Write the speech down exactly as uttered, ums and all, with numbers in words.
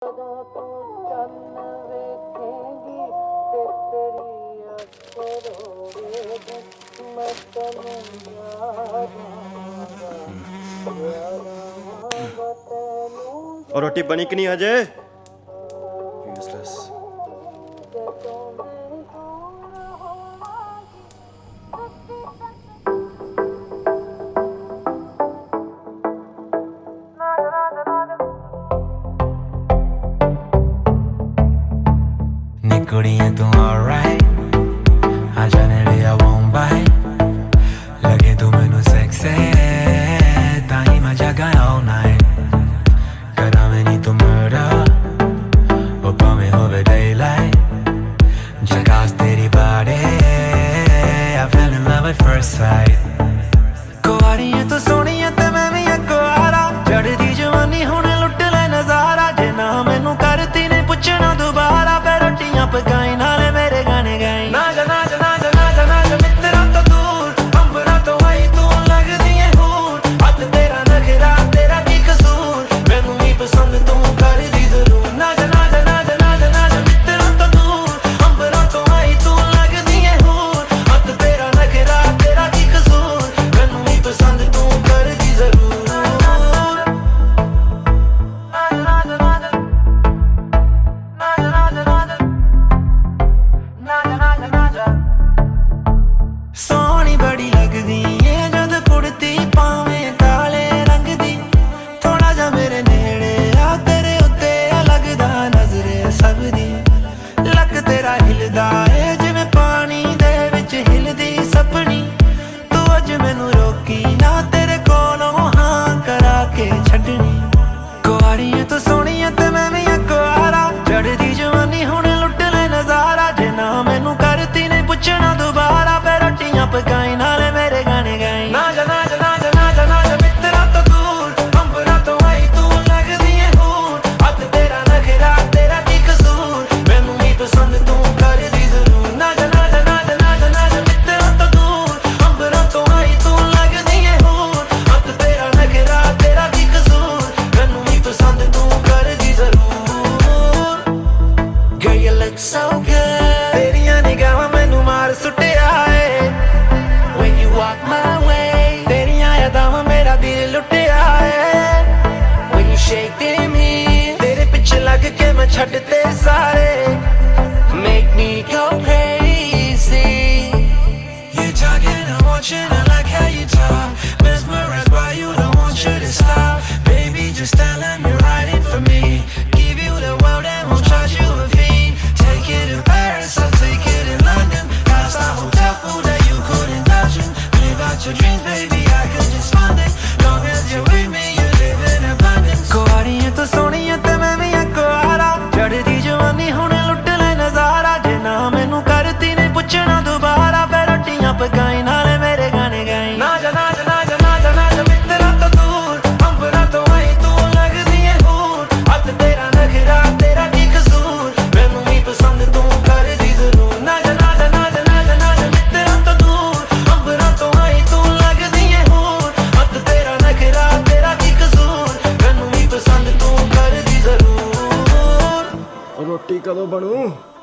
और रोटी बनी कि नहीं अजय? कुड़ियां तू alright आ जाने लिया won't bite लगे तू मैनू sexy ताही मैं जगा all night करा मैं नी तू murder वो पावे होवे daylight जगास तेरी body I fell in love at first sight कुआरियां तू सोनियां ते मैं भी कुआरा चढ़दी जवानी हुण लुट ले नजारा जे ना मैनू करती ने पुछना दोबारा पकाई नाले मेरे गाने गाई ना जा ना जा ना जा ना जा ना जा मित्रा तो दूर अंबरा तो आई तू लगदी है हूर हद तेरा नखरा तेरा की कसूर मैनू ही पसंद तू कर दी जरूर ना जा ना जा ना जा ना जा ना जा मित्रा तो दूर अंबरा तो आई तू लगदी है हूर हद तेरा नखरा तेरा की कसूर मैनू ही पसंद तू कर दी जरूर सोहनी बड़ी लगदी है जद कुड़ती पावे काले रंग दी थोड़ा जा मेरे नेड़े आ तेरे उत्ते लगदा नजरे सब दी लक तेरा हिलदा है जिवें पानी दे विच हिलदी सपनी तू अज मैनू रोकी ना तेरे कोलों हां करा के छड्डनी कुआरियां तू सोहणियां ते मैं भी कुआरा चढ़दी जवानी हुण लुट ले नजारा जे ना मैनू करती ने पुछना दोबारा पकाई नाले मेरे गाने गाई ना जा ना जा ना जा ना जा ना जा मित्रा तो दूर अंबरा तो आई तू लगदी है हूर हद तेरा नखरा तेरा की कसूर मैनू ही पसंद तू कर दी जरूर ना जा ना जा ना जा ना जा ना जा मित्रा तो दूर अंबरा तो आई तू लगदी है हूर हद तेरा नखरा तेरा की कसूर मैनू ही पसंद तू कर दी जरूर Girl you look so good तेरियां निगाहां मैनू मार सुटिया walk my way तेरियां यादां मेरा दिल लुटिया है when you shake me तेरे पिछे लग के मैं छड्डते सारे make me go crazy you're talking I'm watching I like how you talk mesmerized by you don't want you to stop baby just tell them you're riding for me give you the world and won't charge you a fee take it to Paris I'll take it in London five-star hotel food that you couldn't imagine your dreams, baby, I could just fund it. Long as you're with me, you live in abundance. कुआरियां तो सोहणियां ते मैं भी कुआरा चढ़दी जवानी हुण लुट ले नजारा जे ना मैनू करती ने पुछना दोबारा फिर रोटियां पकाई नाले मेरे गाने गाई ना जा ना जा ना जा ना जा ना जा मित्रा तो दूर अंबरा तो आई तू लगदी है हूर हद तेरा नखरा तेरा की कसूर मैनू ही पसंद तू कर दी जरूर ना जा ना जा ना जा ना जा ना जा मित्रा तो दूर अंबरा तो रोटी कदों बनू?